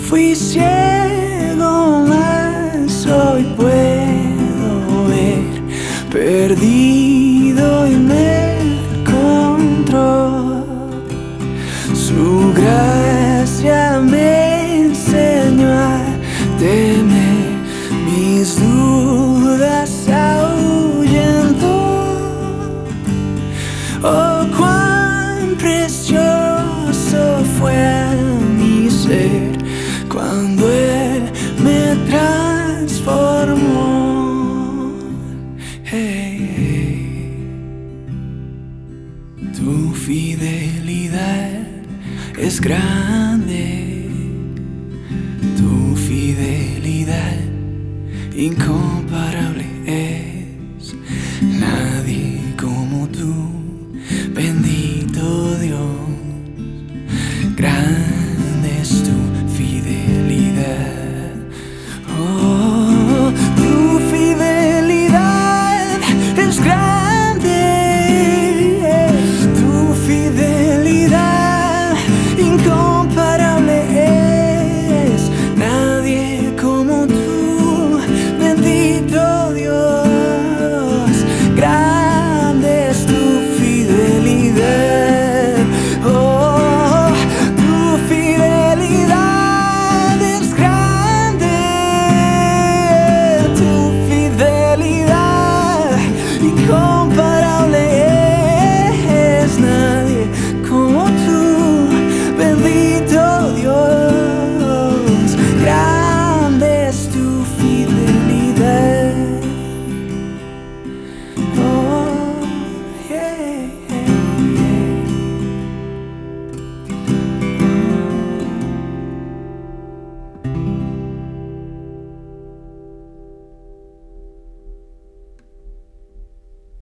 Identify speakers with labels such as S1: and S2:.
S1: Fui ciego, mas hoy puedo ver, perdido y me encontró. Su gracia me enseñó a temer, mis dudas ahuyentó. Oh, cuán precioso fue a mi ser cuando Él me transformó. Hey, hey. Tu fidelidad es grande, tu fidelidad incomparable es. Nadie como tú, bendito Dios. Grande